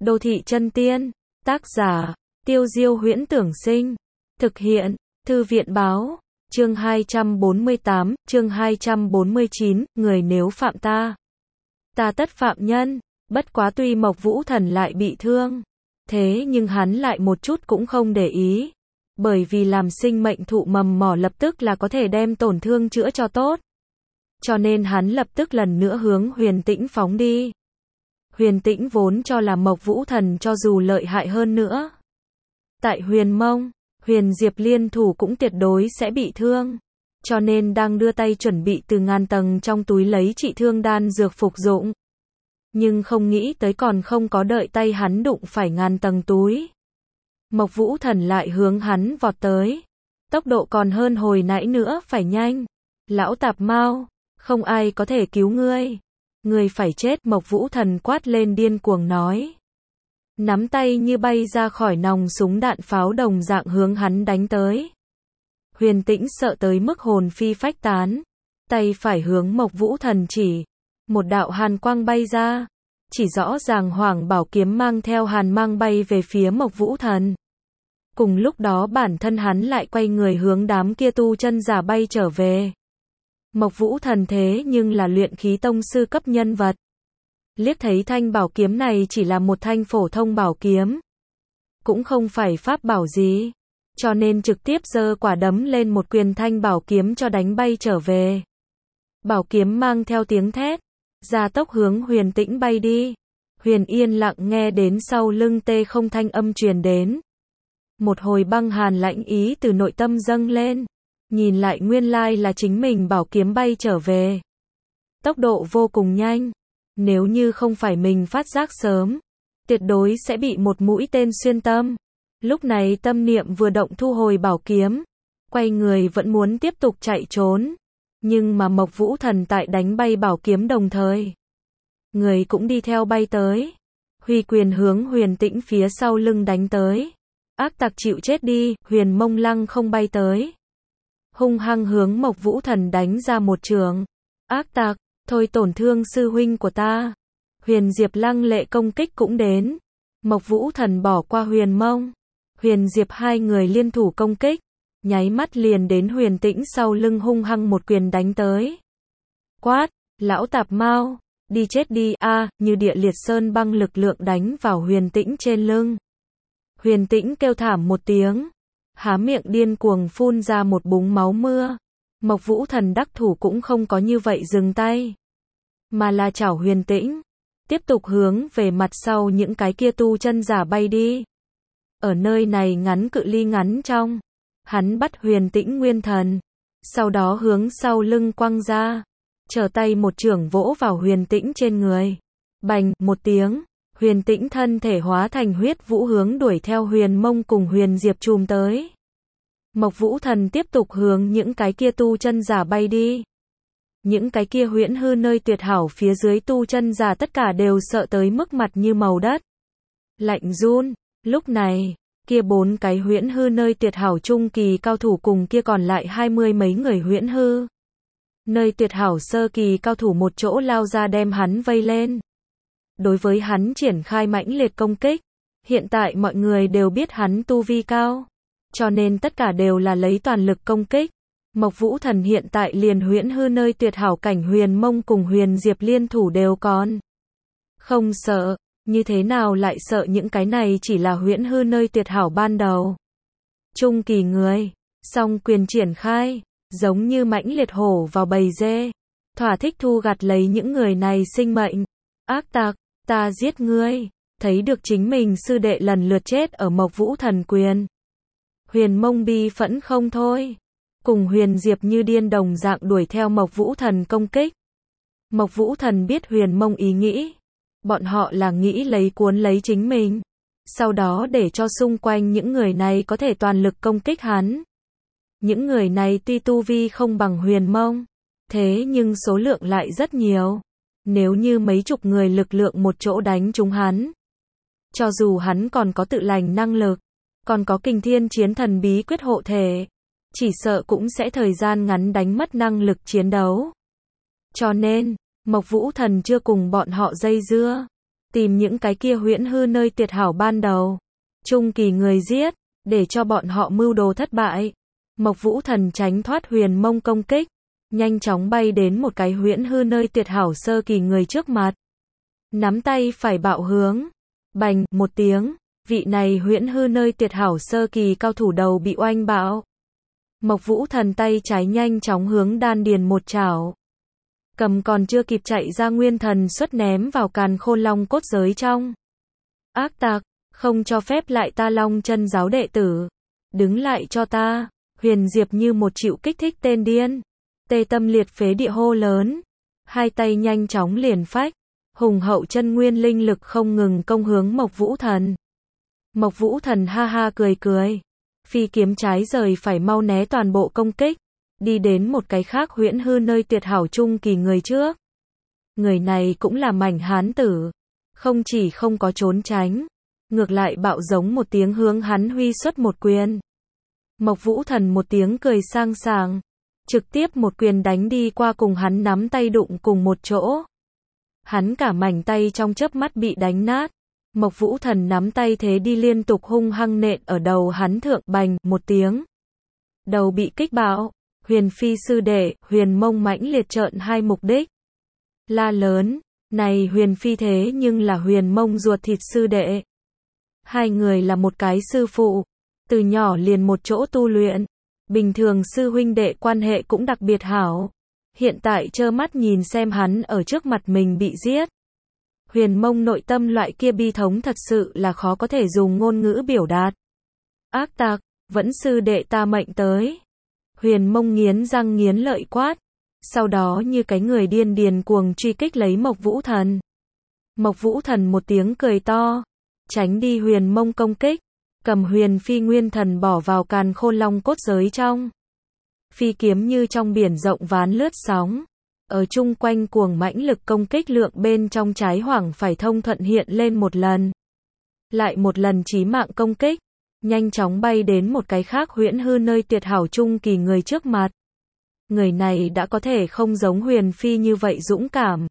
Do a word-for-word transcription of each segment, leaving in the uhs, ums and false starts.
Đô thị chân tiên. Tác giả, Tiêu Diêu Huyễn Tưởng Sinh. Thực hiện, Thư viện Báo. Chương hai trăm bốn mươi tám, chương hai trăm bốn mươi chín, người nếu phạm ta, ta tất phạm nhân. Bất quá tuy Mộc Vũ Thần lại bị thương, thế nhưng hắn lại một chút cũng không để ý. Bởi vì làm sinh mệnh thụ mầm mỏ lập tức là có thể đem tổn thương chữa cho tốt. Cho nên hắn lập tức lần nữa hướng Huyền Tĩnh phóng đi. Huyền Tĩnh vốn cho là Mộc Vũ Thần cho dù lợi hại hơn nữa, tại Huyền Mông, Huyền Diệp liên thủ cũng tuyệt đối sẽ bị thương. Cho nên đang đưa tay chuẩn bị từ ngàn tầng trong túi lấy trị thương đan dược phục dụng. Nhưng không nghĩ tới còn không có đợi tay hắn đụng phải ngàn tầng túi, Mộc Vũ Thần lại hướng hắn vọt tới. Tốc độ còn hơn hồi nãy nữa phải nhanh. Lão tạp mao, không ai có thể cứu ngươi. Ngươi phải chết, Mộc Vũ Thần quát lên điên cuồng nói. Nắm tay như bay ra khỏi nòng súng đạn pháo đồng dạng hướng hắn đánh tới. Huyền Tĩnh sợ tới mức hồn phi phách tán. Tay phải hướng Mộc Vũ Thần chỉ. Một đạo hàn quang bay ra. Chỉ rõ ràng Hoàng Bảo kiếm mang theo hàn mang bay về phía Mộc Vũ Thần. Cùng lúc đó bản thân hắn lại quay người hướng đám kia tu chân giả bay trở về. Mộc Vũ Thần thế nhưng là luyện khí tông sư cấp nhân vật. Liếc thấy thanh bảo kiếm này chỉ là một thanh phổ thông bảo kiếm, cũng không phải pháp bảo gì, cho nên trực tiếp giơ quả đấm lên một quyền thanh bảo kiếm cho đánh bay trở về. Bảo kiếm mang theo tiếng thét, gia tốc hướng Huyền Tĩnh bay đi. Huyền yên lặng nghe đến sau lưng tê không thanh âm truyền đến. Một hồi băng hàn lạnh ý từ nội tâm dâng lên. Nhìn lại nguyên lai là chính mình bảo kiếm bay trở về. Tốc độ vô cùng nhanh. Nếu như không phải mình phát giác sớm, tuyệt đối sẽ bị một mũi tên xuyên tâm. Lúc này tâm niệm vừa động thu hồi bảo kiếm, quay người vẫn muốn tiếp tục chạy trốn. Nhưng mà Mộc Vũ Thần tại đánh bay bảo kiếm đồng thời, người cũng đi theo bay tới. Huy quyền hướng Huyền Tĩnh phía sau lưng đánh tới. Ác tặc chịu chết đi, Huyền Mông Lăng không bay tới. Hung hăng hướng Mộc Vũ Thần đánh ra một trường. Ác tặc, thôi tổn thương sư huynh của ta. Huyền Diệp lăng lệ công kích cũng đến. Mộc Vũ Thần bỏ qua Huyền Mông, Huyền Diệp hai người liên thủ công kích. Nháy mắt liền đến Huyền Tĩnh sau lưng hung hăng một quyền đánh tới. Quát, lão tạp mao, đi chết đi, a à, như địa liệt sơn băng lực lượng đánh vào Huyền Tĩnh trên lưng. Huyền Tĩnh kêu thảm một tiếng, há miệng điên cuồng phun ra một búng máu mưa. Mộc Vũ Thần đắc thủ cũng không có như vậy dừng tay, mà là chảo Huyền Tĩnh, tiếp tục hướng về mặt sau những cái kia tu chân giả bay đi. Ở nơi này ngắn cự ly ngắn trong, hắn bắt Huyền Tĩnh nguyên thần, sau đó hướng sau lưng quăng ra, trở tay một chưởng vỗ vào Huyền Tĩnh trên người. Bành, một tiếng, Huyền Tĩnh thân thể hóa thành huyết vũ hướng đuổi theo Huyền Mông cùng Huyền Diệp chùm tới. Mộc Vũ Thần tiếp tục hướng những cái kia tu chân giả bay đi. Những cái kia huyễn hư nơi tuyệt hảo phía dưới tu chân giả tất cả đều sợ tới mức mặt như màu đất, lạnh run. Lúc này, kia bốn cái huyễn hư nơi tuyệt hảo trung kỳ cao thủ cùng kia còn lại hai mươi mấy người huyễn hư nơi tuyệt hảo sơ kỳ cao thủ một chỗ lao ra đem hắn vây lên. Đối với hắn triển khai mãnh liệt công kích. Hiện tại mọi người đều biết hắn tu vi cao, cho nên tất cả đều là lấy toàn lực công kích. Mộc Vũ Thần hiện tại liền huyễn hư nơi tuyệt hảo cảnh Huyền Mông cùng Huyền Diệp liên thủ đều còn không sợ, như thế nào lại sợ những cái này chỉ là huyễn hư nơi tuyệt hảo ban đầu. Trung kỳ người, song quyền triển khai, giống như mãnh liệt hổ vào bầy dê, thỏa thích thu gặt lấy những người này sinh mệnh. Ác tặc, ta giết ngươi. Thấy được chính mình sư đệ lần lượt chết ở Mộc Vũ Thần quyền, Huyền Mông bi phẫn không thôi, cùng Huyền Diệp như điên đồng dạng đuổi theo Mộc Vũ Thần công kích. Mộc Vũ Thần biết Huyền Mông ý nghĩ, bọn họ là nghĩ lấy cuốn lấy chính mình, sau đó để cho xung quanh những người này có thể toàn lực công kích hắn. Những người này tuy tu vi không bằng Huyền Mông, thế nhưng số lượng lại rất nhiều. Nếu như mấy chục người lực lượng một chỗ đánh trúng hắn, cho dù hắn còn có tự lành năng lực, còn có kình thiên chiến thần bí quyết hộ thể, chỉ sợ cũng sẽ thời gian ngắn đánh mất năng lực chiến đấu. Cho nên, Mộc Vũ Thần chưa cùng bọn họ dây dưa, tìm những cái kia huyễn hư nơi tuyệt hảo ban đầu, trung kỳ người giết, để cho bọn họ mưu đồ thất bại. Mộc Vũ Thần tránh thoát Huyền Mông công kích, nhanh chóng bay đến một cái huyễn hư nơi tuyệt hảo sơ kỳ người trước mặt. Nắm tay phải bạo hướng, bành, một tiếng, vị này huyễn hư nơi tuyệt hảo sơ kỳ cao thủ đầu bị oanh bạo. Mộc Vũ Thần tay trái nhanh chóng hướng đan điền một chảo. Cầm còn chưa kịp chạy ra nguyên thần xuất ném vào càn khôn long cốt giới trong. Ác tặc, không cho phép lại ta Long Chân giáo đệ tử. Đứng lại cho ta. Huyền Diệp như một chịu kích thích tên điên. Tê tâm liệt phế địa hô lớn. Hai tay nhanh chóng liền phách. Hùng hậu chân nguyên linh lực không ngừng công hướng Mộc Vũ Thần. Mộc Vũ Thần ha ha cười cười. Phi kiếm trái rời phải mau né toàn bộ công kích. Đi đến một cái khác huyễn hư nơi tuyệt hảo trung kỳ người trước. Người này cũng là mảnh hán tử. Không chỉ không có trốn tránh, ngược lại bạo giống một tiếng hướng hắn huy xuất một quyền. Mộc Vũ Thần một tiếng cười sang sảng, trực tiếp một quyền đánh đi qua cùng hắn nắm tay đụng cùng một chỗ. Hắn cả mảnh tay trong chớp mắt bị đánh nát. Mộc Vũ Thần nắm tay thế đi liên tục hung hăng nện ở đầu hắn thượng, bành, một tiếng. Đầu bị kích bạo. Huyền Phi sư đệ, Huyền Mông mãnh liệt trợn hai mục đích. La lớn, này Huyền Phi thế nhưng là Huyền Mông ruột thịt sư đệ. Hai người là một cái sư phụ, từ nhỏ liền một chỗ tu luyện. Bình thường sư huynh đệ quan hệ cũng đặc biệt hảo. Hiện tại trơ mắt nhìn xem hắn ở trước mặt mình bị giết. Huyền Mông nội tâm loại kia bi thống thật sự là khó có thể dùng ngôn ngữ biểu đạt. Ác tặc, vẫn sư đệ ta mệnh tới. Huyền Mông nghiến răng nghiến lợi quát. Sau đó như cái người điên điền cuồng truy kích lấy Mộc Vũ Thần. Mộc Vũ Thần một tiếng cười to, tránh đi Huyền Mông công kích, cầm Huyền Phi nguyên thần bỏ vào càn khôn long cốt giới trong. Phi kiếm như trong biển rộng ván lướt sóng, ở chung quanh cuồng mãnh lực công kích lượng bên trong trái hoảng phải thông thuận hiện lên một lần. Lại một lần chí mạng công kích, nhanh chóng bay đến một cái khác huyễn hư nơi tuyệt hảo trung kỳ người trước mặt. Người này đã có thể không giống Huyền Phi như vậy dũng cảm.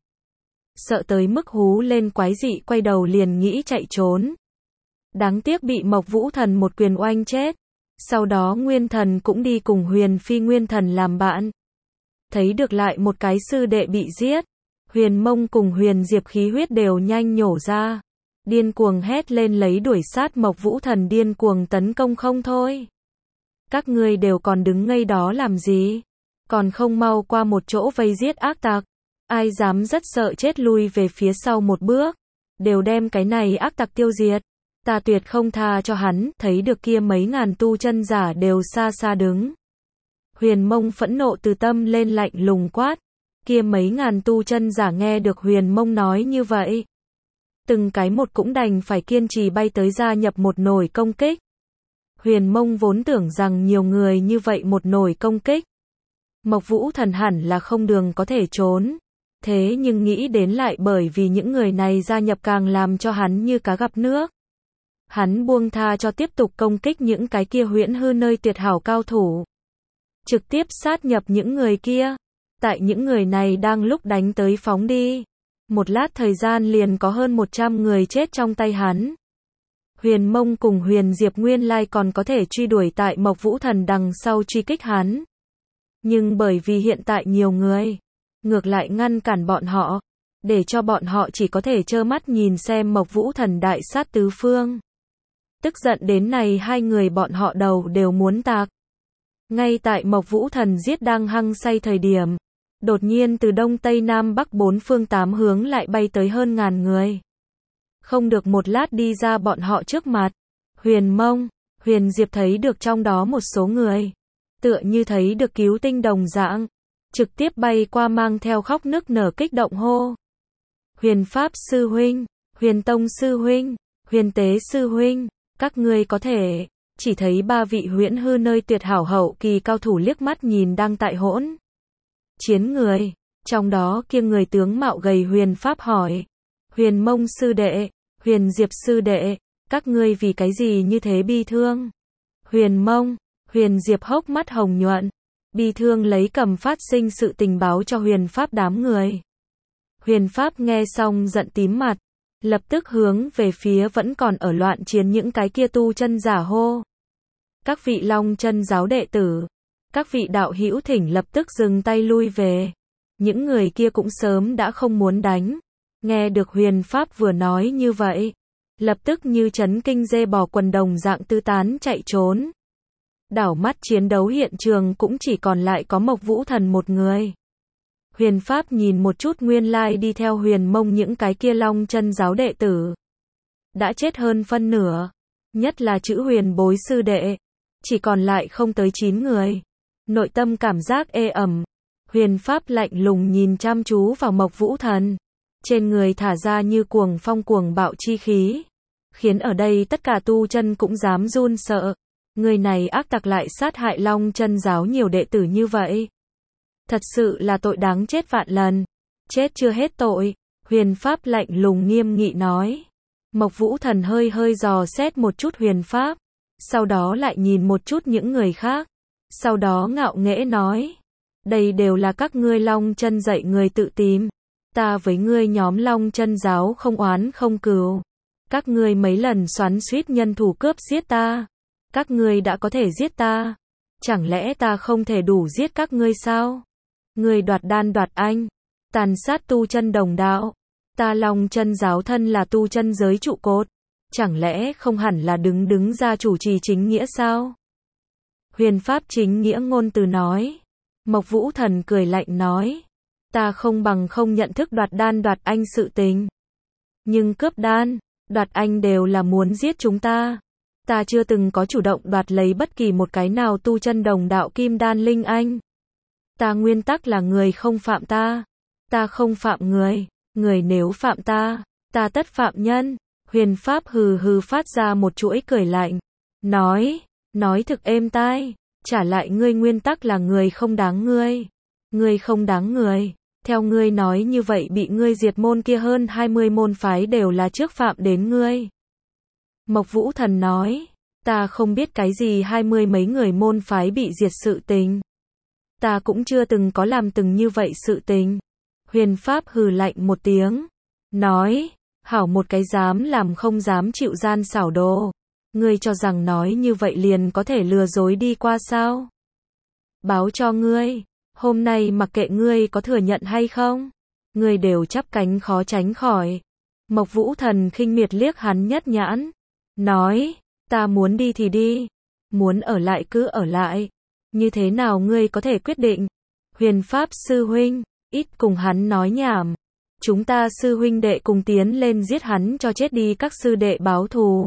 Sợ tới mức hú lên quái dị quay đầu liền nghĩ chạy trốn. Đáng tiếc bị Mộc Vũ Thần một quyền oanh chết. Sau đó Nguyên Thần cũng đi cùng Huyền Phi Nguyên Thần làm bạn. Thấy được lại một cái sư đệ bị giết. Huyền Mông cùng Huyền Diệp khí huyết đều nhanh nhổ ra. Điên cuồng hét lên lấy đuổi sát Mộc Vũ Thần điên cuồng tấn công không thôi. Các ngươi đều còn đứng ngây đó làm gì? Còn không mau qua một chỗ vây giết ác tặc. Ai dám rất sợ chết lui về phía sau một bước. Đều đem cái này ác tặc tiêu diệt. Ta tuyệt không tha cho hắn. Thấy được kia mấy ngàn tu chân giả đều xa xa đứng. Huyền Mông phẫn nộ từ tâm lên lạnh lùng quát. Kia mấy ngàn tu chân giả nghe được Huyền Mông nói như vậy. Từng cái một cũng đành phải kiên trì bay tới gia nhập một nồi công kích. Huyền Mông vốn tưởng rằng nhiều người như vậy một nồi công kích. Mộc Vũ Thần hẳn là không đường có thể trốn. Thế nhưng nghĩ đến lại bởi vì những người này gia nhập càng làm cho hắn như cá gặp nước. Hắn buông tha cho tiếp tục công kích những cái kia huyễn hư nơi tuyệt hảo cao thủ. Trực tiếp sát nhập những người kia. Tại những người này đang lúc đánh tới phóng đi. Một lát thời gian liền có hơn một trăm người chết trong tay hắn. Huyền Mông cùng Huyền Diệp nguyên lai còn có thể truy đuổi tại Mộc Vũ Thần đằng sau truy kích hắn. Nhưng bởi vì hiện tại nhiều người, ngược lại ngăn cản bọn họ, để cho bọn họ chỉ có thể trơ mắt nhìn xem Mộc Vũ Thần đại sát tứ phương. Tức giận đến này hai người bọn họ đầu đều muốn tạc. Ngay tại Mộc Vũ Thần giết đang hăng say thời điểm, đột nhiên từ đông tây nam bắc bốn phương tám hướng lại bay tới hơn ngàn người. Không được một lát đi ra bọn họ trước mặt. Huyền Mông, Huyền Diệp thấy được trong đó một số người. Tựa như thấy được cứu tinh đồng dạng. Trực tiếp bay qua mang theo khóc nức nở kích động hô. Huyền Pháp sư huynh, Huyền Tông sư huynh, Huyền Tế sư huynh, các ngươi có thể. Chỉ thấy ba vị huyễn hư nơi tuyệt hảo hậu kỳ cao thủ liếc mắt nhìn đang tại hỗn chiến người. Trong đó kia người tướng mạo gầy Huyền Pháp hỏi. Huyền Mông sư đệ, Huyền Diệp sư đệ, các ngươi vì cái gì như thế bi thương? Huyền Mông, Huyền Diệp hốc mắt hồng nhuận, bi thương lấy cầm phát sinh sự tình báo cho Huyền Pháp đám người. Huyền Pháp nghe xong giận tím mặt, lập tức hướng về phía vẫn còn ở loạn chiến những cái kia tu chân giả hô. Các vị Long Chân giáo đệ tử, các vị đạo hữu thỉnh lập tức dừng tay lui về. Những người kia cũng sớm đã không muốn đánh. Nghe được Huyền Pháp vừa nói như vậy, lập tức như chấn kinh dê bò quần đồng dạng tư tán chạy trốn. Đảo mắt chiến đấu hiện trường cũng chỉ còn lại có Mộc Vũ Thần một người. Huyền Pháp nhìn một chút nguyên lai đi theo Huyền Mông những cái kia Long Chân giáo đệ tử. Đã chết hơn phân nửa, nhất là chữ Huyền bối sư đệ, chỉ còn lại không tới chín người. Nội tâm cảm giác ê ẩm. Huyền Pháp lạnh lùng nhìn chăm chú vào Mộc Vũ Thần. Trên người thả ra như cuồng phong cuồng bạo chi khí. Khiến ở đây tất cả tu chân cũng dám run sợ. Người này ác tặc lại sát hại Long Chân giáo nhiều đệ tử như vậy. Thật sự là tội đáng chết vạn lần. Chết chưa hết tội. Huyền Pháp lạnh lùng nghiêm nghị nói. Mộc Vũ Thần hơi hơi dò xét một chút Huyền Pháp. Sau đó lại nhìn một chút những người khác. Sau đó ngạo nghễ nói. Đây đều là các ngươi Long Chân dạy người tự tìm. Ta với ngươi nhóm Long Chân giáo không oán không cừu. Các ngươi mấy lần xoắn xuýt nhân thủ cướp giết ta. Các ngươi đã có thể giết ta. Chẳng lẽ ta không thể đủ giết các ngươi sao? Ngươi đoạt đan đoạt anh. Tàn sát tu chân đồng đạo. Ta Long Chân giáo thân là tu chân giới trụ cột. Chẳng lẽ không hẳn là đứng đứng ra chủ trì chính nghĩa sao? Huyền Pháp chính nghĩa ngôn từ nói. Mộc Vũ Thần cười lạnh nói. Ta không bằng không nhận thức đoạt đan đoạt anh sự tình. Nhưng cướp đan, đoạt anh đều là muốn giết chúng ta. Ta chưa từng có chủ động đoạt lấy bất kỳ một cái nào tu chân đồng đạo kim đan linh anh. Ta nguyên tắc là người không phạm ta. Ta không phạm người. Người nếu phạm ta, ta tất phạm nhân. Huyền Pháp hừ hừ phát ra một chuỗi cười lạnh. Nói, nói thực êm tai. Trả lại ngươi nguyên tắc là người không đáng ngươi. Ngươi không đáng người. Theo ngươi nói như vậy bị ngươi diệt môn kia hơn hai mươi môn phái đều là trước phạm đến ngươi. Mộc Vũ Thần nói. Ta không biết cái gì hai mươi mấy người môn phái bị diệt sự tình. Ta cũng chưa từng có làm từng như vậy sự tình. Huyền Pháp hừ lạnh một tiếng. Nói. Hảo một cái dám làm không dám chịu gian xảo đồ. Ngươi cho rằng nói như vậy liền có thể lừa dối đi qua sao? Báo cho ngươi. Hôm nay mặc kệ ngươi có thừa nhận hay không. Ngươi đều chắp cánh khó tránh khỏi. Mộc Vũ Thần khinh miệt liếc hắn nhất nhãn. Nói. Ta muốn đi thì đi. Muốn ở lại cứ ở lại. Như thế nào ngươi có thể quyết định? Huyền Pháp sư huynh. Ít cùng hắn nói nhảm. Chúng ta sư huynh đệ cùng tiến lên giết hắn cho chết đi các sư đệ báo thù.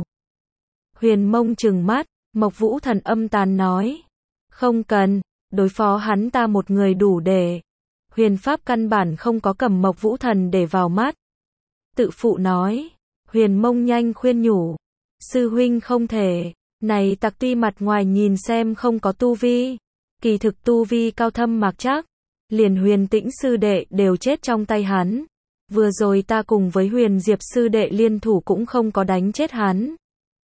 Huyền Mông trừng mắt. Mộc Vũ Thần âm tàn nói. Không cần. Đối phó hắn ta một người đủ để. Huyền Pháp căn bản không có cầm Mộc Vũ Thần để vào mắt. Tự phụ nói. Huyền Mông nhanh khuyên nhủ. Sư huynh không thể. Này tặc tuy mặt ngoài nhìn xem không có tu vi. Kỳ thực tu vi cao thâm mạc chắc. Liền Huyền Tĩnh sư đệ đều chết trong tay hắn. Vừa rồi ta cùng với Huyền Diệp sư đệ liên thủ cũng không có đánh chết hắn.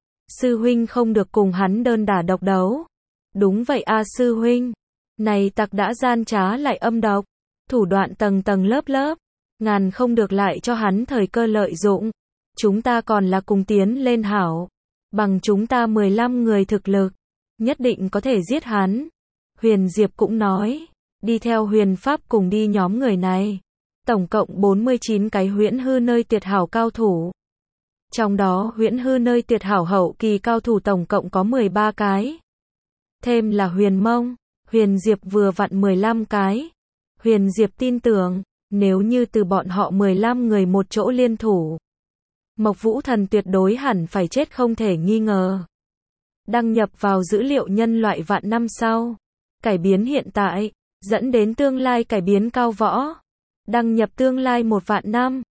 Sư huynh không được cùng hắn đơn đả độc đấu. Đúng vậy a sư huynh. Này tặc đã gian trá lại âm độc. Thủ đoạn tầng tầng lớp lớp. Ngàn không được lại cho hắn thời cơ lợi dụng. Chúng ta còn là cùng tiến lên hảo. Bằng chúng ta mười lăm người thực lực. Nhất định có thể giết hắn. Huyền Diệp cũng nói. Đi theo Huyền Pháp cùng đi nhóm người này. Tổng cộng bốn mươi chín cái huyễn hư nơi tuyệt hảo cao thủ. Trong đó huyễn hư nơi tuyệt hảo hậu kỳ cao thủ tổng cộng có mười ba cái. Thêm là Huyền Mông, Huyền Diệp vừa vặn mười lăm cái. Huyền Diệp tin tưởng, nếu như từ bọn họ mười lăm người một chỗ liên thủ, Mộc Vũ Thần tuyệt đối hẳn phải chết không thể nghi ngờ. Đăng nhập vào dữ liệu nhân loại vạn năm sau. Cải biến hiện tại, dẫn đến tương lai cải biến cao võ. Đăng nhập tương lai một vạn năm.